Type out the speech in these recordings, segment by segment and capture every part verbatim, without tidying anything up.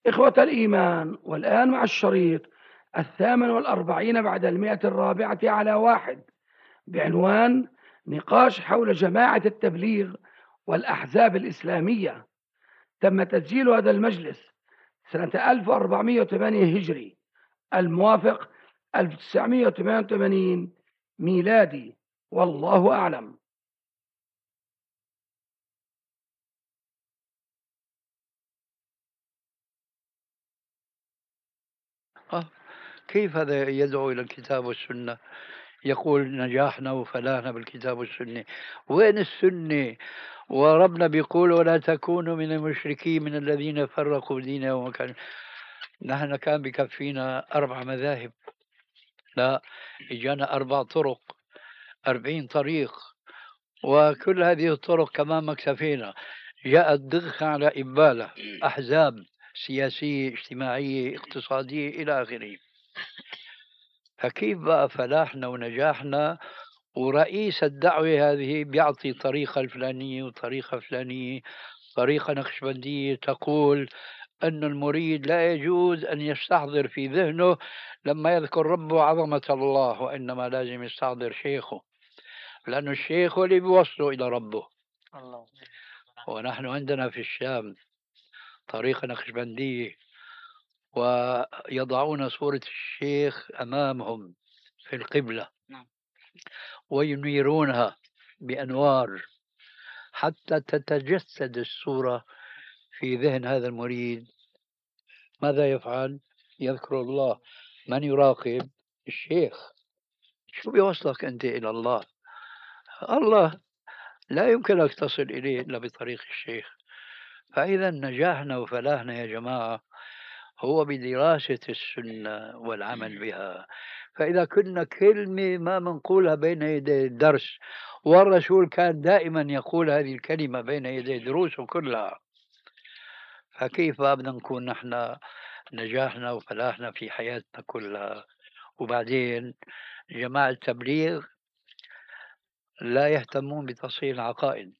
إخوة الإيمان، والآن مع الشريط الثامن والأربعين بعد المئة الرابعة على واحد، بعنوان نقاش حول جماعة التبليغ والأحزاب الإسلامية. تم تسجيل هذا المجلس سنة ألف وأربعمائة وثمانية هجري، الموافق ألف وتسعمائة وثمانية وثمانين ميلادي، والله أعلم. آه. كيف هذا يدعو إلى الكتاب والسنة؟ يقول نجاحنا وفلاحنا بالكتاب والسنة. وين السنة؟ وربنا بيقول ولا تكونوا من المشركين من الذين فرقوا دينهم وكان. نحن كان بكفينا أربع مذاهب. لا، إجانا أربع طرق، أربعين طريق، وكل هذه الطرق كمان ما اكتفينا. جاءت ضغط على إبالة أحزاب سياسية اجتماعية اقتصادية إلى آخره. فكيف بقى فلاحنا ونجاحنا ورئيس الدعوة هذه بيعطي طريقة الفلانية وطريقة فلانية، طريقة نقشبندية تقول أن المريد لا يجوز أن يستحضر في ذهنه لما يذكر ربه عظمة الله، وإنما لازم يستحضر شيخه، لأن الشيخ هو اللي بيوصله إلى ربه. الله. ونحن عندنا في الشام طريقة نقشبندية، ويضعون صورة الشيخ أمامهم في القبلة وينيرونها بأنوار حتى تتجسد الصورة في ذهن هذا المريد. ماذا يفعل؟ يذكر الله. من يراقب؟ الشيخ. شو بيوصلك أنت إلى الله؟ الله لا يمكنك تصل إليه إلا بطريق الشيخ. فإذا نجاحنا وفلاحنا يا جماعة هو بدراسة السنة والعمل بها. فإذا كنا كلمة ما منقولها بين يدي الدرس، والرسول كان دائما يقول هذه الكلمة بين يدي دروسه كلها، فكيف بدنا نكون نحن نجاحنا وفلاحنا في حياتنا كلها؟ وبعدين جماعة التبليغ لا يهتمون بتصحيح العقائد.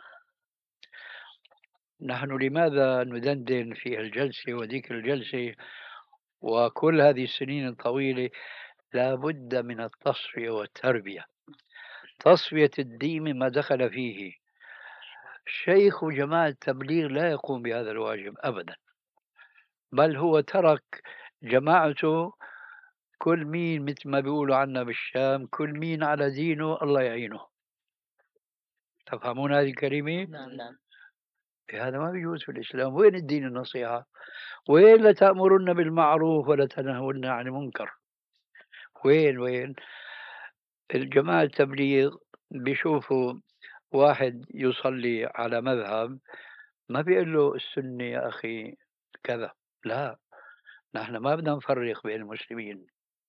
نحن لماذا ندندن في الجلسة وذيك الجلسة وكل هذه السنين الطويلة؟ لا بد من التصفية والتربية، تصفية الدين مما دخل فيه. شيخ جماعة التبليغ لا يقوم بهذا الواجب أبدا، بل هو ترك جماعته كل مين مثل ما بيقولوا عنا بالشام كل مين على دينه الله يعينه. تفهمون هذه الكلمة؟ نعم نعم. هذا ما بيجوز في الإسلام. وين الدين النصيحة؟ وين لتأمرن بالمعروف ولا تنهون عن المنكر؟ وين وين الجماعة التبليغ بيشوفوا واحد يصلي على مذهب ما بيقول له السنة يا أخي كذا، لا، نحن ما بدنا نفرق بين المسلمين.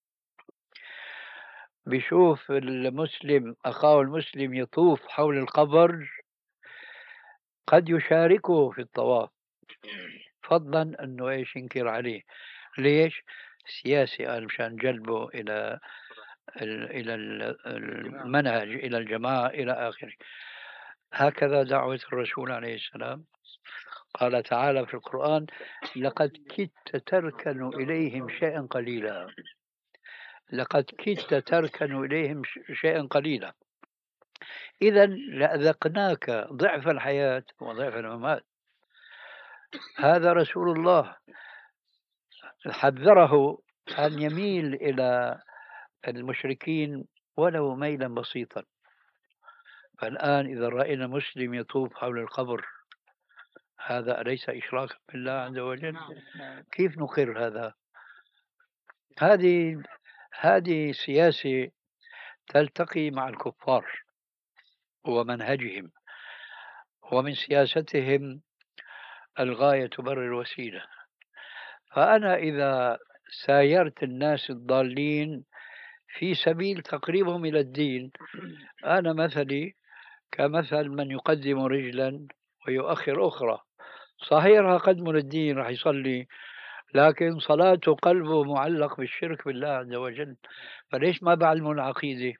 بيشوف المسلم أخاه المسلم يطوف حول القبر قد يشاركه في الطواف، فضلا أنه إيش ينكر عليه. ليش؟ سياسي، قال مشان جلبه إلى ال- إلى ال- المنهج، إلى الجماعة، إلى آخره. هكذا دعوة الرسول عليه السلام. قال تعالى في القرآن: لقد كدت تركن إليهم شيئا قليلا. لقد كدت تركن إليهم ش- شيئا قليلا. إذا لأذقناك ضعف الحياة وضعف الممات. هذا رسول الله حذره أن يميل إلى المشركين ولو ميلا بسيطا. فالآن إذا رأينا مسلم يطوف حول القبر، هذا أليس إشراكا بالله عز وجل؟ كيف نقر هذا؟ هذه هذه سياسة تلتقي مع الكفار ومنهجهم، ومن سياستهم الغاية تبرر الوسيلة. فأنا إذا سايرت الناس الضالين في سبيل تقريبهم إلى الدين، أنا مثلي كمثل من يقدم رجلا ويؤخر أخرى. صحيح راح أقدم للدين، راح يصلي، لكن صلاته قلبه معلق بالشرك بالله عز وجل. فليش ما بعلمه العقيدة؟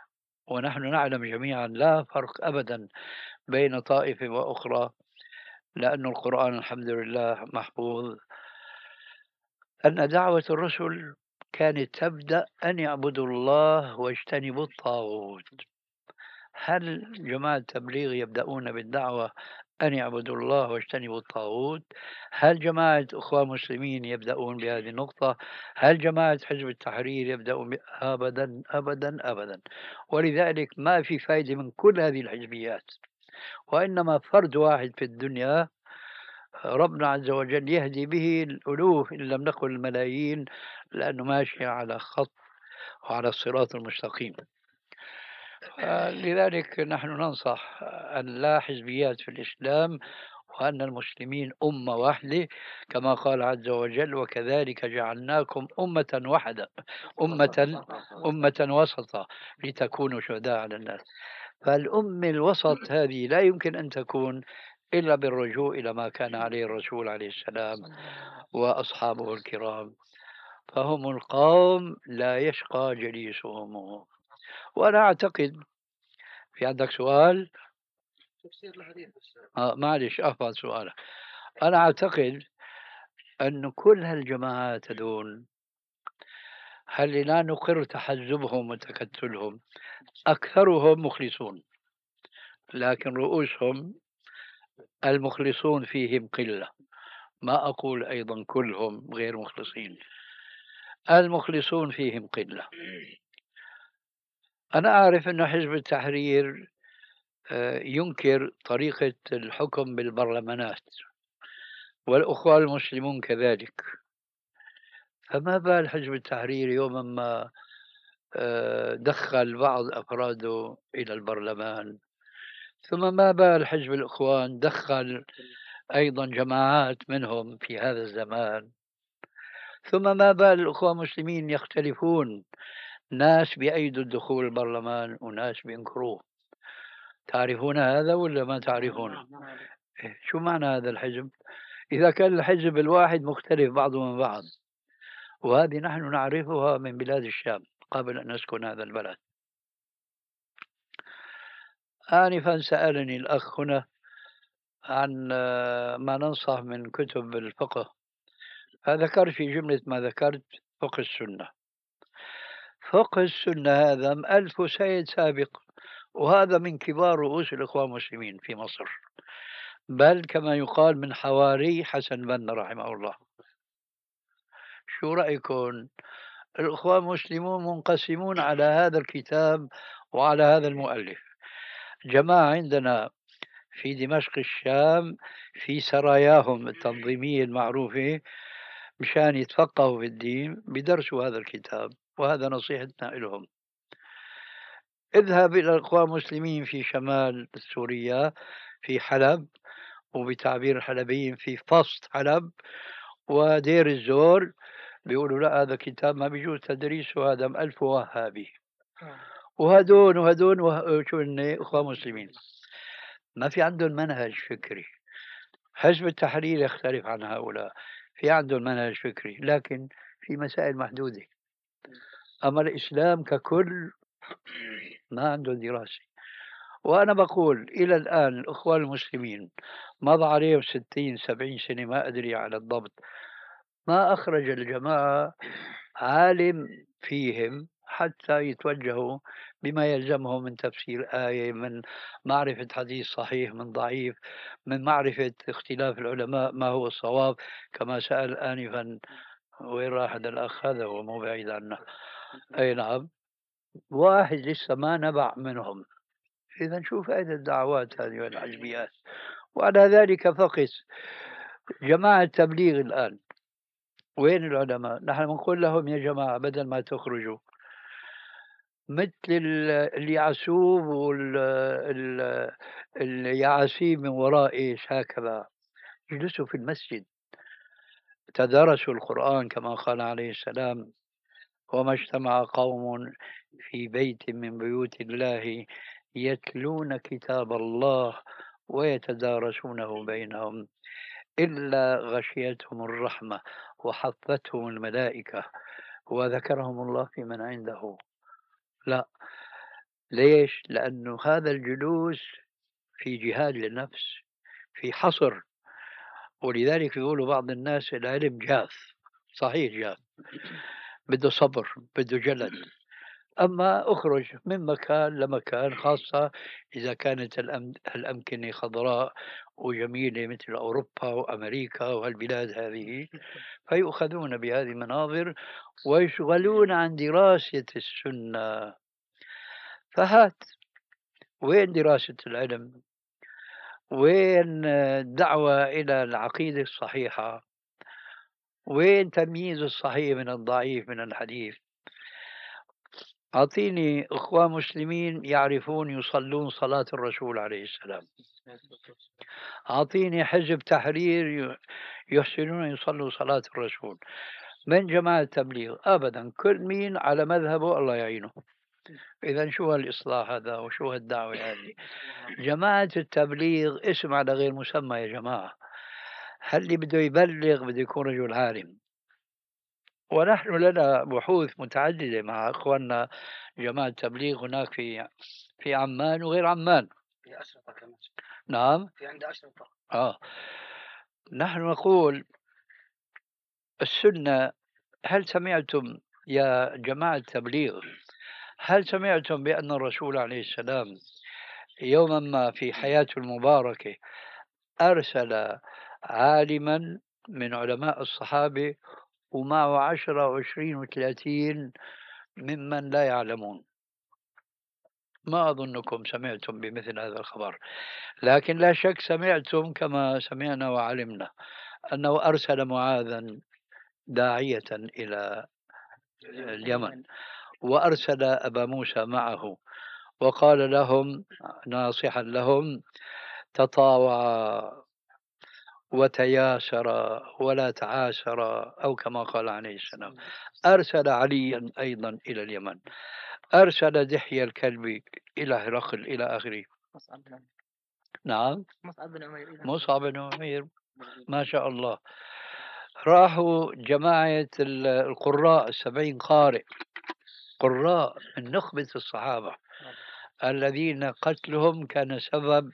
ونحن نعلم جميعا لا فرق أبدا بين طائفة وأخرى لأن القرآن الحمد لله محفوظ، أن دعوة الرسل كانت تبدأ أن يعبدوا الله واجتنبوا الطاغوت. هل جماعة التبليغ يبدأون بالدعوة أن يعبدوا الله واجتنبوا الطاغوت؟ هل جماعة أخوان مسلمين يبدأون بهذه النقطة؟ هل جماعة حزب التحرير يبدأون ب... أبدا أبدا أبدا. ولذلك ما في فائدة من كل هذه الحزبيات، وإنما فرد واحد في الدنيا ربنا عز وجل يهدي به الألوف إن لم نقل الملايين، لأنه ماشي على خط وعلى الصراط المستقيم. لذلك نحن ننصح أن لا حزبيات في الإسلام، وأن المسلمين أمة واحدة كما قال عز وجل: وكذلك جعلناكم أمة واحدة، أمة أمة وسطا لتكونوا شهداء على الناس. فالأمة الوسط هذه لا يمكن أن تكون إلا بالرجوع إلى ما كان عليه الرسول عليه السلام وأصحابه الكرام، فهم القوم لا يشقى جليسهم. وأنا أعتقد، في عندك سؤال؟ آه معلش أحفظ سؤالك. أنا أعتقد أن كل هالجماعات هذول، هل لا نقر تحزبهم وتكتلهم، أكثرهم مخلصون، لكن رؤوسهم المخلصون فيهم قلة. ما أقول أيضا كلهم غير مخلصين، المخلصون فيهم قلة. أنا أعرف أن حزب التحرير آه، ينكر طريقة الحكم بالبرلمانات، والأخوة المسلمون كذلك. فما بال حزب التحرير يوما ما آه، دخل بعض أفراده إلى البرلمان، ثم ما بال حزب الإخوان دخل أيضا جماعات منهم في هذا الزمان، ثم ما بال الأخوة المسلمين يختلفون، ناس بأيدوا الدخول البرلمان وناس بينكروه. تعرفون هذا ولا ما تعرفون؟ إيه، شو معنى هذا الحزب؟ إذا كان الحزب الواحد مختلف بعضه من بعض، وهذه نحن نعرفها من بلاد الشام قبل أن نسكن هذا البلد. آنفا سألني الأخ هنا عن آه، ما ننصح من كتب الفقه، فذكر في جملة ما ذكرت فقه السنة. فقه السنة هذا مألف سيد سابق، وهذا من كبار رؤوس الإخوان المسلمين في مصر، بل كما يقال من حواري حسن بنا رحمه الله. شو رأيكم؟ الإخوان المسلمون منقسمون على هذا الكتاب وعلى هذا المؤلف. جماعة عندنا في دمشق الشام في سراياهم التنظيمية المعروفة، مشان يتفقهوا في الدين بدرسوا هذا الكتاب، وهذا نصيحتنا لهم. اذهب إلى الإخوان المسلمين في شمال سوريا في حلب، وبتعبير الحلبيين في فصد حلب ودير الزور، بيقولوا لا هذا كتاب ما بيجوز تدريسه، هذا مألف وهابي. وهدون وهدون وه... شو هن إخوان مسلمين ما في عندهم منهج فكري. حزب التحرير يختلف عن هؤلاء، في عندهم منهج فكري لكن في مسائل محدودة. أما الإسلام ككل ما عنده دراسة. وأنا بقول إلى الآن الأخوان المسلمين مضى عليهم ستين سبعين سنة ما أدري على الضبط، ما أخرج الجماعة عالم فيهم حتى يتوجهوا بما يلزمهم من تفسير آية، من معرفة حديث صحيح من ضعيف، من معرفة اختلاف العلماء ما هو الصواب. كما سأل آنفا وين راح هذا الأخ، هذا هو مو بعيد عنا. أي نعم، واحد لسه ما نبع منهم. إذا شو فائدة الدعوات هذه والحزبيات؟ وعلى ذلك فقس جماعة التبليغ الآن، وين العلماء؟ نحن بنقول لهم يا جماعة بدل ما تخرجوا مثل ال- اليعسوب واليعاسيب من وراء إيش هكذا، اجلسوا في المسجد تدارسوا القرآن كما قال عليه السلام: وما اجتمع قوم في بيت من بيوت الله يتلون كتاب الله ويتدارسونه بينهم إلا غشيتهم الرحمة وحفتهم الملائكة وذكرهم الله في من عنده. لا، ليش؟ لأنه هذا الجلوس في جهاد للنفس، في حصر ولذلك يقولوا بعض الناس العلم جاف. صحيح جاف، بده صبر، بده جلد. أما أخرج من مكان لمكان، خاصة إذا كانت الأم- الأمكنة خضراء وجميلة مثل أوروبا وأمريكا والبلاد هذه، فيؤخذون بهذه المناظر ويشغلون عن دراسة السنة. فهات، وين دراسة العلم؟ وين الدعوة إلى العقيدة الصحيحة؟ وين تمييز الصحيح من الضعيف من الحديث؟ أعطيني أخوة مسلمين يعرفون يصلون صلاة الرسول عليه السلام. أعطيني حزب تحرير ي- يحسنون يصلوا صلاة الرسول. من جماعة التبليغ أبدا، كل مين على مذهبه الله يعينه. إذا شو هالإصلاح هذا وشو هالدعوة هذه؟ جماعة التبليغ اسم على غير مسمى يا جماعة. هل اللي بده يبلغ بده يكون رجل عالم. ونحن لنا بحوث متعددة مع أخواننا جماعة التبليغ هناك في في عمان وغير عمان. في أشرطة كمان. نعم، في عند أشرطة. آه. نحن نقول السنة. هل سمعتم يا جماعة التبليغ، هل سمعتم بأن الرسول عليه السلام يوما ما في حياته المباركة أرسل عالما من علماء الصحابة ومعه عشرة وعشرين وثلاثين ممن لا يعلمون؟ ما أظنكم سمعتم بمثل هذا الخبر، لكن لا شك سمعتم كما سمعنا وعلمنا أنه أرسل معاذا داعية إلى اليمن، وأرسل أبا موسى معه وقال لهم ناصحا لهم: تطاوعا وتياسرا ولا تعاسرا، أو كما قال عليه السلام. أرسل عليا أيضا إلى اليمن، أرسل دحية الكلب إلى هرقل إلى آخره. نعم، مصعب بن عمير. مصعب بن عمير، ما شاء الله. راحوا جماعة القراء السبعين قارئ، قراء من نخبة الصحابة الذين قتلهم كان سبب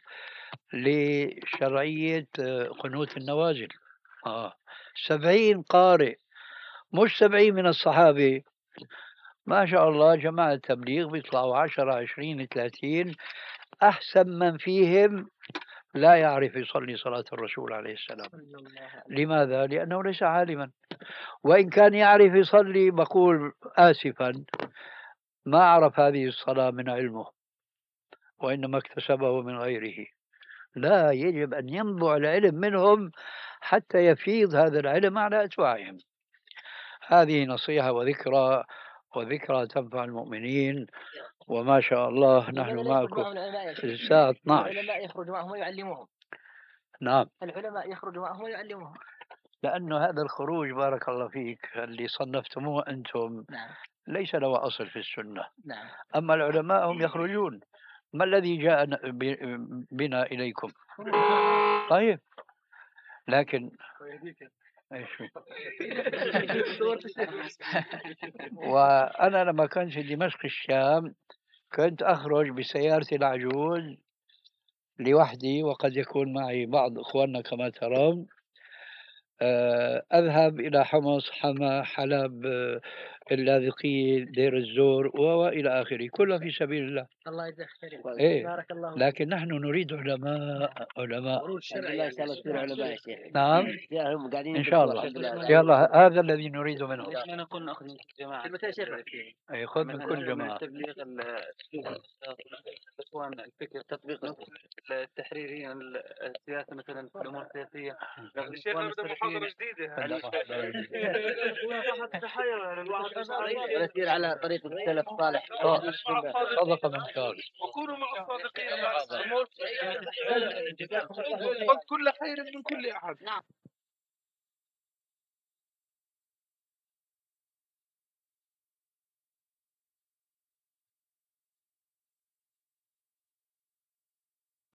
لشرعية قنوت النوازل. آه. سبعين قارئ، مش سبعين من الصحابة. ما شاء الله جماعة التبليغ بيطلعوا عشرة عشرين ثلاثين، أحسن من فيهم لا يعرف يصلي صلاة الرسول عليه السلام. لماذا؟ لأنه ليس عالما. وإن كان يعرف يصلي بقول آسفا ما عرف هذه الصلاة من علمه، وإنما اكتسبه من غيره. لا، يجب أن ينبع العلم منهم حتى يفيض هذا العلم على أتباعهم. هذه نصيحة وذكرى، وذكرى تنفع المؤمنين. وما شاء الله نحن معكم الساعة اثنعش. العلماء يخرجوا معهم ويعلموهم. نعم، العلماء يخرجوا معهم ويعلموهم. لأنه هذا الخروج بارك الله فيك اللي صنفتموه أنتم نعم. ليس له أصل في السنة. نعم. أما العلماء هم يخرجون. ما الذي جاء بنا إليكم؟ طيب، لكن ايش وأنا لما كنت في دمشق الشام كنت أخرج بسيارتي العجوز لوحدي، وقد يكون معي بعض إخواننا كما ترون. أذهب إلى حمص، حما، حلب، اللاذقية، دير الزور وإلى آخره، كلها في سبيل الله. الله يجزاك خير. إيه. بارك الله. لكن نحن نريد علماء علماء. الله إن شاء الله تصير علماء يا شيخ. نعم، هم قاعدين إن شاء الله. يلا، هذا الذي نريد منه. احنا نقول ناخذ من كل جماعه. يا شيخ. أي، خذ من كل جماعة. تبليغ الاخوان الفكر، تطبيق التحريري السياسه مثلا الامور السياسيه. الشيخ بده محاضره جديده. ونسير على طريق السلف الصالح. صدق من قال. وكونوا مع الصادقين. كل خير من كل احد. نعم.